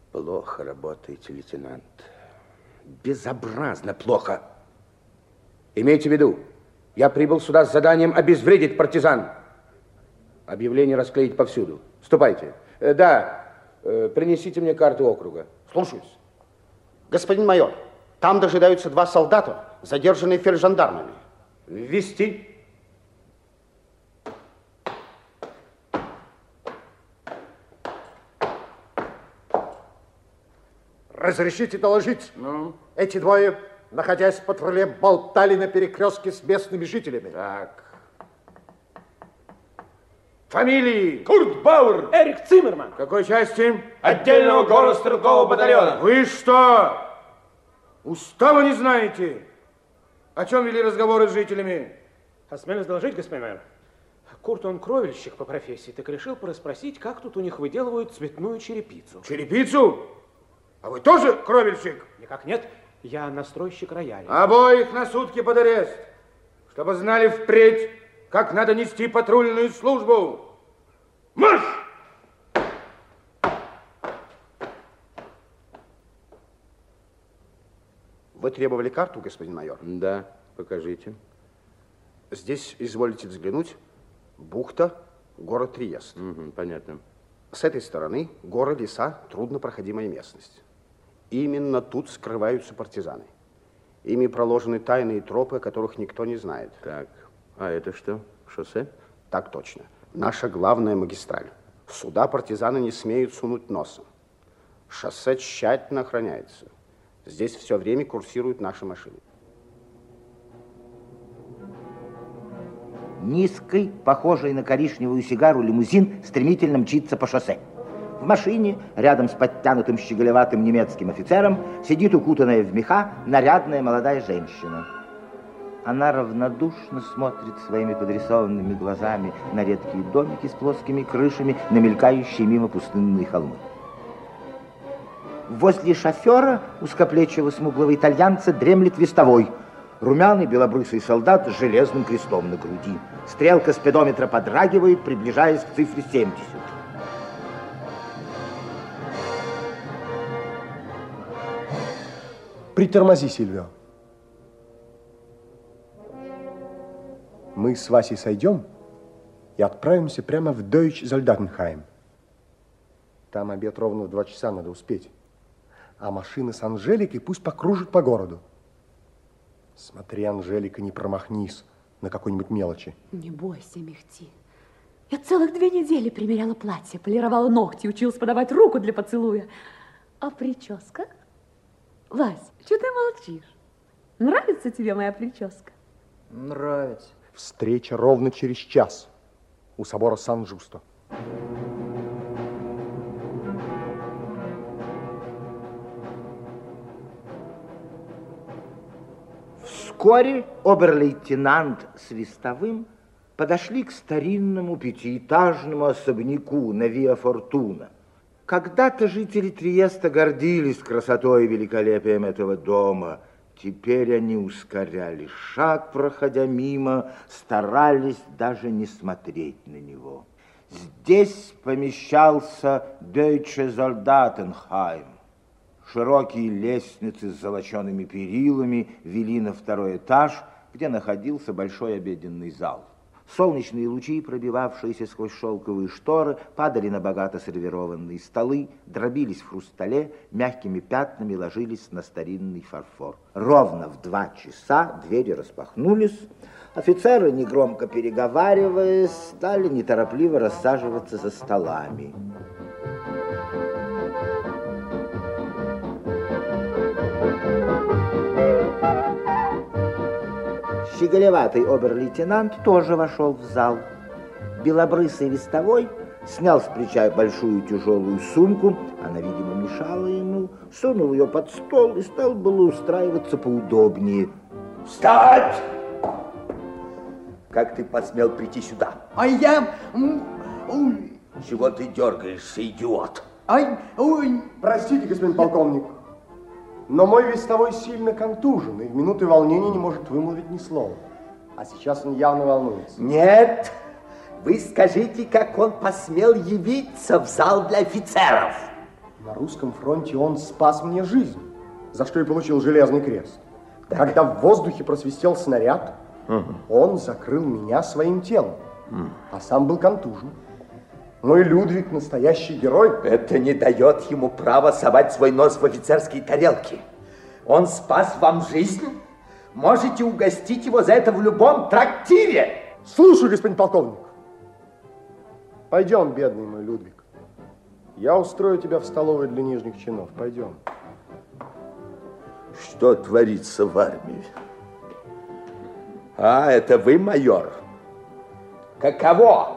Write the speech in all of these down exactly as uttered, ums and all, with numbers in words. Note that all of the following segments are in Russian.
Плохо работаете, лейтенант. Безобразно плохо. Имейте в виду, я прибыл сюда с заданием обезвредить партизан. Объявление расклеить повсюду. Ступайте. Э, да, э, принесите мне карту округа. Слушаюсь. Господин майор, там дожидаются два солдата, задержанные фельджандармами. Ввести. Разрешите доложить? Ну? Эти двое, находясь в патруле, болтали на перекрестке с местными жителями. Так. Фамилии? Курт Бауэр. Эрик Циммерман. Какой части? Отдельного горно-стрелкового батальона. Вы что? Устава не знаете? О чем вели разговоры с жителями? Осмелюсь доложить, господин майор. Курт, он кровельщик по профессии, так решил порасспросить, как тут у них выделывают цветную черепицу. Черепицу? А вы тоже кровельщик? Никак нет, я настройщик рояля. Обоих на сутки под арест, чтобы знали впредь, как надо нести патрульную службу. Марш! Вы требовали карту, господин майор? Да, покажите. Здесь, изволите взглянуть, бухта, город Триест. Угу, понятно. С этой стороны горы, леса, труднопроходимая местность. Именно тут скрываются партизаны. Ими проложены тайные тропы, о которых никто не знает. Так, а это что, шоссе? Так точно. Наша главная магистраль. Сюда партизаны не смеют сунуть носом. Шоссе тщательно охраняется. Здесь все время курсируют наши машины. Низкий, похожий на коричневую сигару лимузин стремительно мчится по шоссе. В машине, рядом с подтянутым щеголеватым немецким офицером, сидит укутанная в меха нарядная молодая женщина. Она равнодушно смотрит своими подрисованными глазами на редкие домики с плоскими крышами, на мелькающие мимо пустынные холмы. Возле шофера, узкоплечего смуглого итальянца, дремлет вестовой. Румяный белобрысый солдат с железным крестом на груди. Стрелка спидометра подрагивает, приближаясь к цифре семьдесят. Притормози, Сильвио. Мы с Васей сойдем и отправимся прямо в Дойч-Зольдатенхайм. Там обед ровно в два часа, надо успеть. А машина с Анжеликой пусть покружит по городу. Смотри, Анжелика, не промахнись на какой-нибудь мелочи. Не бойся, Мехти. Я целых две недели примеряла платье, полировала ногти, училась подавать руку для поцелуя. А прическа? Вась, что ты молчишь? Нравится тебе моя прическа? Нравится. Встреча ровно через час у собора Сан-Жусто. Вскоре обер-лейтенант с вестовым подошли к старинному пятиэтажному особняку на Виа Фортуна. Когда-то жители Триеста гордились красотой и великолепием этого дома. Теперь они ускоряли шаг, проходя мимо, старались даже не смотреть на него. Здесь помещался Deutsche Soldatenheim. Широкие лестницы с золочеными перилами вели на второй этаж, где находился большой обеденный зал. Солнечные лучи, пробивавшиеся сквозь шелковые шторы, падали на богато сервированные столы, дробились в хрустале, мягкими пятнами ложились на старинный фарфор. Ровно в два часа двери распахнулись, офицеры, негромко переговариваясь, стали неторопливо рассаживаться за столами. Щеголеватый обер-лейтенант тоже вошел в зал. Белобрысый вестовой снял с плеча большую тяжелую сумку, она, видимо, мешала ему, сунул ее под стол и стал было устраиваться поудобнее. Встать! Как ты посмел прийти сюда? А я... Чего ты дергаешься, идиот? Ай, ой. Простите, господин полковник, но мой вестовой сильно контужен и в минуты волнения не может вымолвить ни слова. А сейчас он явно волнуется. Нет, вы скажите, как он посмел явиться в зал для офицеров. На русском фронте он спас мне жизнь, за что и получил железный крест. Так. Когда в воздухе просвистел снаряд, угу. он закрыл меня своим телом, угу. а сам был контужен. Ну и Людвиг настоящий герой. Это не дает ему права совать свой нос в офицерские тарелки. Он спас вам жизнь. Можете угостить его за это в любом трактире. Слушай, господин полковник. Пойдем, бедный мой Людвиг. Я устрою тебя в столовой для нижних чинов. Пойдем. Что творится в армии? А, это вы, майор? Каково?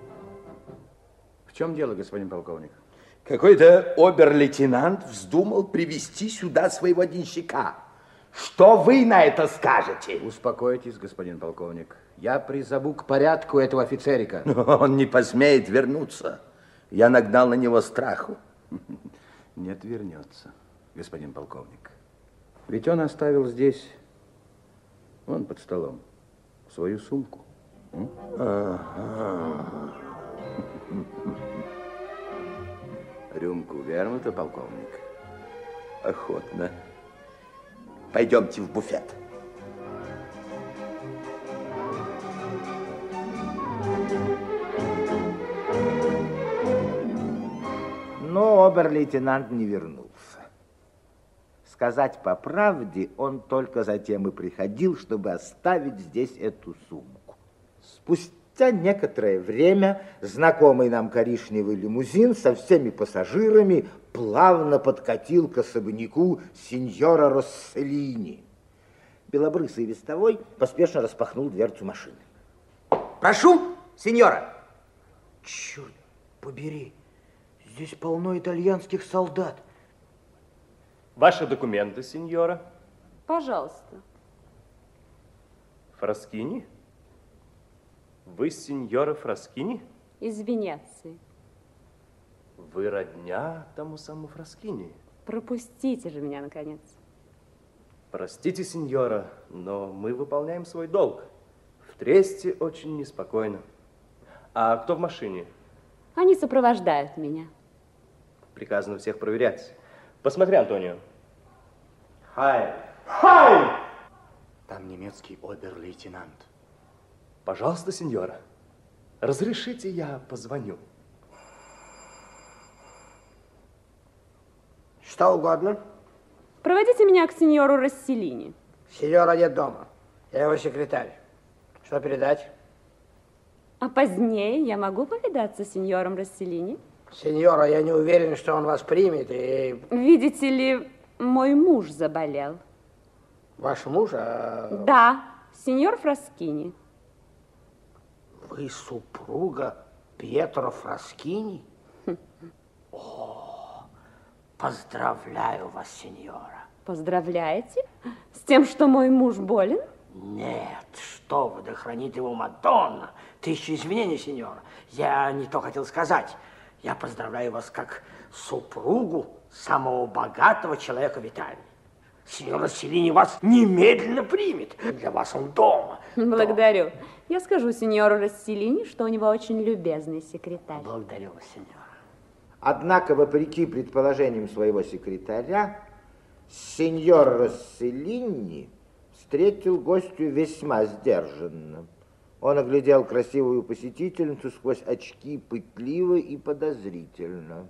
В чем дело, господин полковник? Какой-то обер-лейтенант вздумал привести сюда своего денщика. Что вы на это скажете? Успокойтесь, господин полковник. Я призову к порядку этого офицерика. Он не посмеет вернуться. Я нагнал на него страху. Нет, вернется, господин полковник. Ведь он оставил здесь, вон под столом, свою сумку. Ага. Рюмку вернута, полковник? Охотно. Пойдемте в буфет. Но обер-лейтенант не вернулся. Сказать по правде, он только затем и приходил, чтобы оставить здесь эту сумку. Спустя некоторое время знакомый нам коричневый лимузин со всеми пассажирами плавно подкатил к особняку сеньора Росселлини. Белобрысый вестовой поспешно распахнул дверцу машины. Прошу, сеньора. Черт побери, здесь полно итальянских солдат. Ваши документы, сеньора. Пожалуйста. Фраскини? Вы сеньора Фраскини? Из Венеции. Вы родня тому самому Фраскини? Пропустите же меня, наконец. Простите, сеньора, но мы выполняем свой долг. В Тресте очень неспокойно. А кто в машине? Они сопровождают меня. Приказано всех проверять. Посмотри, Антонио. Хай! Хай! Там немецкий обер-лейтенант. Пожалуйста, сеньора, разрешите, я позвоню. Что угодно. Проводите меня к сеньору Росселлини. Сеньора нет дома. Я его секретарь. Что передать? А позднее я могу повидаться с сеньором Росселлини? Сеньора, я не уверен, что он вас примет. И... Видите ли, мой муж заболел. Ваш муж? А... Да, сеньор Фраскини. Вы супруга Пьетро Фраскини? О, поздравляю вас, сеньора. Поздравляете? С тем, что мой муж болен? Нет, что вы, да хранит его Мадонна. Тысяча извинений, сеньора. Я не то хотел сказать. Я поздравляю вас как супругу самого богатого человека в Италии. Сеньор Росселлини вас немедленно примет. Для вас он дома. Благодарю. Я скажу сеньору Росселлини, что у него очень любезный секретарь. Благодарю вас, сеньора. Однако, вопреки предположениям своего секретаря, сеньор Росселлини встретил гостью весьма сдержанно. Он оглядел красивую посетительницу сквозь очки пытливо и подозрительно.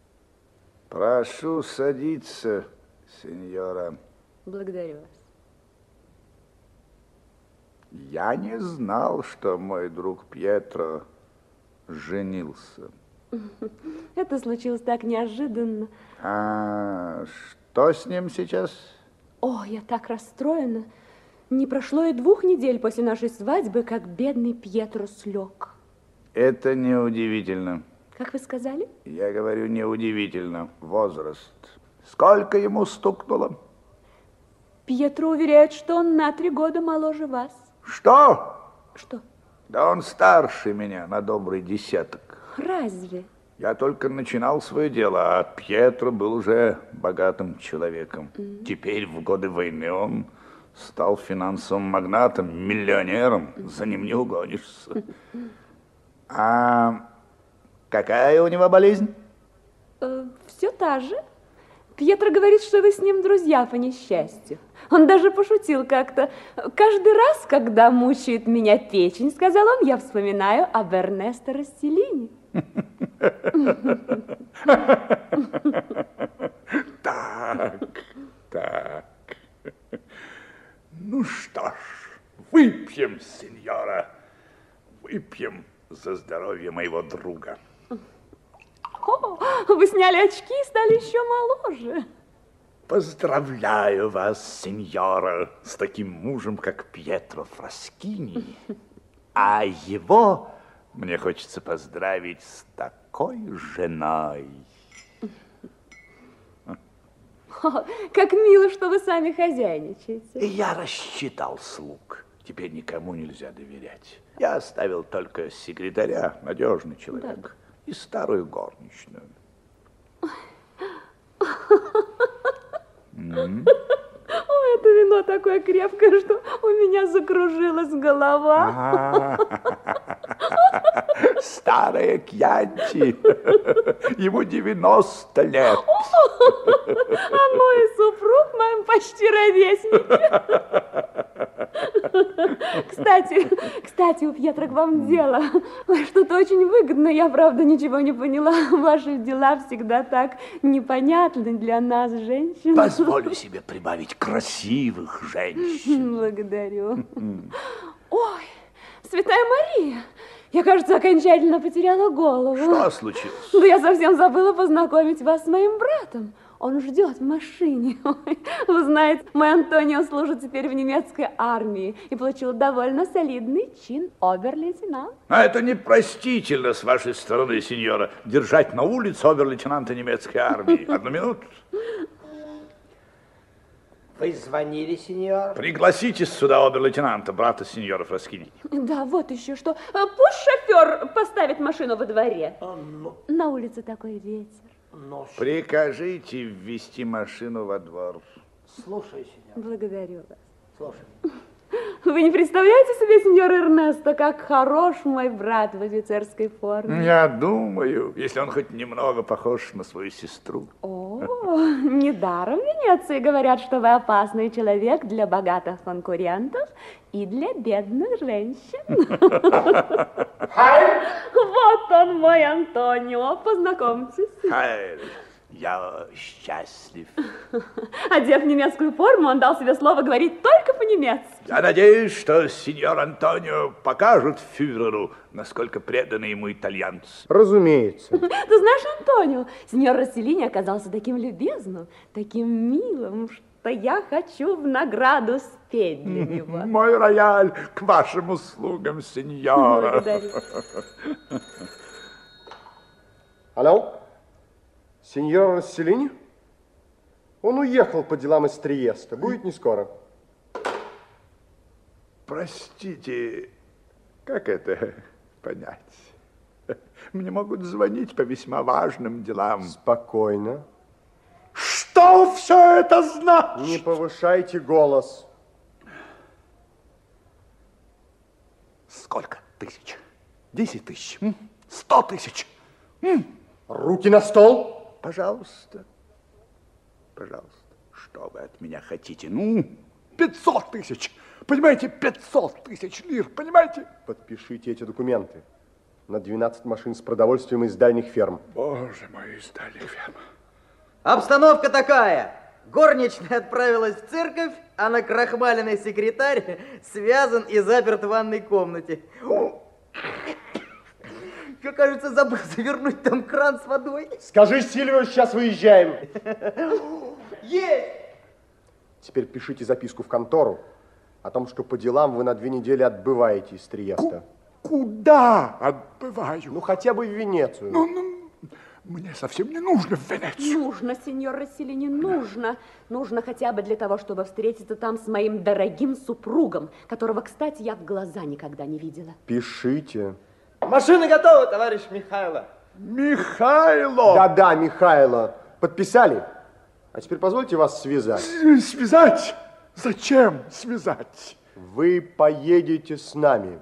Прошу садиться, сеньора. Благодарю вас. Я не знал, что мой друг Пьетро женился. Это случилось так неожиданно. А что с ним сейчас? О, я так расстроена. Не прошло и двух недель после нашей свадьбы, как бедный Пьетро слег. Это неудивительно. Как вы сказали? Я говорю, неудивительно. Возраст. Сколько ему стукнуло? Пьетро уверяет, что он на три года моложе вас. Что? Что? Да он старше меня на добрый десяток. Разве? Я только начинал свое дело, а Пьетро был уже богатым человеком. Mm. Теперь в годы войны он стал финансовым магнатом, миллионером. За ним не угонишься. А какая у него болезнь? Э, Все та же. Пьетро говорит, что вы с ним друзья по несчастью. Он даже пошутил как-то. Каждый раз, когда мучает меня печень, сказал он, я вспоминаю об Эрнесто Расселини. Так, так. Ну что ж, выпьем, сеньора. Выпьем за здоровье моего друга. О, вы сняли очки и стали еще моложе. Поздравляю вас, сеньора, с таким мужем, как Пьетро Фраскини. А его мне хочется поздравить с такой женой. О, как мило, что вы сами хозяйничаете. Я рассчитал слуг. Теперь никому нельзя доверять. Я оставил только секретаря, надежный человек, да, и старую горничную. Mm-hmm. О, это вино такое крепкое, что у меня закружилась голова. Старая Кьянти. Ему девяносто лет. А мой супруг моим почти ровесники. Кстати, кстати, у Пьетро к вам дело. Что-то очень выгодно. Я, правда, ничего не поняла. Ваши дела всегда так непонятны для нас, женщин. Позволю себе прибавить красивых женщин. Благодарю. Ой, Святая Мария, я, кажется, окончательно потеряла голову. Что случилось? Да я совсем забыла познакомить вас с моим братом. Он ждет в машине. Ой, вы знаете, мой Антонио служит теперь в немецкой армии и получил довольно солидный чин обер-лейтенант. А это непростительно с вашей стороны, сеньора, держать на улице обер-лейтенанта немецкой армии. Одну минуту. Вы звонили, сеньор? Пригласите сюда обер-лейтенанта, брата сеньора Фраскини. Да, вот еще что. Пусть шофер поставит машину во дворе. А, ну... На улице такой ветер. Но... Прикажите ввести машину во двор. Слушаю, сеньор. Благодарю вас. Слушаю. Вы не представляете себе, сеньор Эрнесто, как хорош мой брат в офицерской форме? Я думаю, если он хоть немного похож на свою сестру. О, недаром в Венеции говорят, что вы опасный человек для богатых конкурентов и для бедных женщин. Вот он, мой Антонио, познакомьтесь. Я счастлив. Одев немецкую форму, он дал себе слово говорить только по-немецки. Я надеюсь, что сеньор Антонио покажет фюреру, насколько преданы ему итальянцы. Разумеется. Ты знаешь, Антонио, сеньор Расселини оказался таким любезным, таким милым, что я хочу в награду спеть для него. Мой рояль к вашим услугам, сеньора. Благодарю. Алло? Сеньор Расселини? Он уехал по делам из Триеста. Будет не скоро. Простите, как это понять? Мне могут звонить по весьма важным делам. Спокойно. Что все это значит? Не повышайте голос. Сколько тысяч? Десять тысяч? Сто тысяч? Руки на стол. Пожалуйста, пожалуйста, что вы от меня хотите? Ну, пятьсот тысяч, понимаете, пятьсот тысяч лир, понимаете? Подпишите эти документы на двенадцать машин с продовольствием из дальних ферм. Боже мой, из дальних ферм. Обстановка такая. Горничная отправилась в церковь, а накрахмаленный секретарь связан и заперт в ванной комнате. Я, кажется, забыл завернуть там кран с водой. Скажи Сильвио, сейчас выезжаем. Есть! Теперь пишите записку в контору о том, что по делам вы на две недели отбываете из Триеста. Куда отбываю? Ну, хотя бы в Венецию. Ну, ну, мне совсем не нужно в Венецию. Нужно, сеньор Расселини, нужно. Нужно хотя бы для того, чтобы встретиться там с моим дорогим супругом, которого, кстати, я в глаза никогда не видела. Пишите. Машина готова, товарищ Михайло. Михайло! Да-да, Михайло. Подписали? А теперь позвольте вас связать. Связать? Зачем связать? Вы поедете с нами.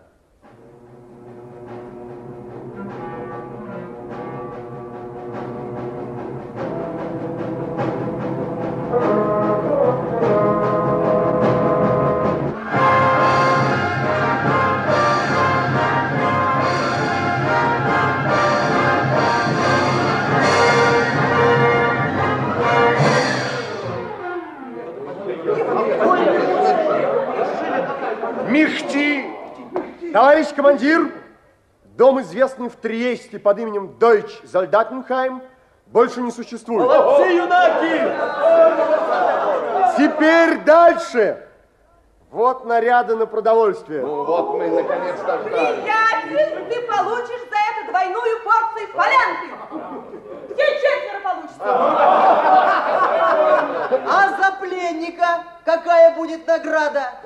Товарищ командир, дом, известный в Триесте под именем Deutsch Soldatenheim, больше не существует. Молодцы, юнаки! Теперь дальше. Вот наряды на продовольствие. Ну вот мы наконец-то ждали. Приятель, ты получишь за это двойную порцию полянки. Где четверо получится? А за пленника какая будет награда?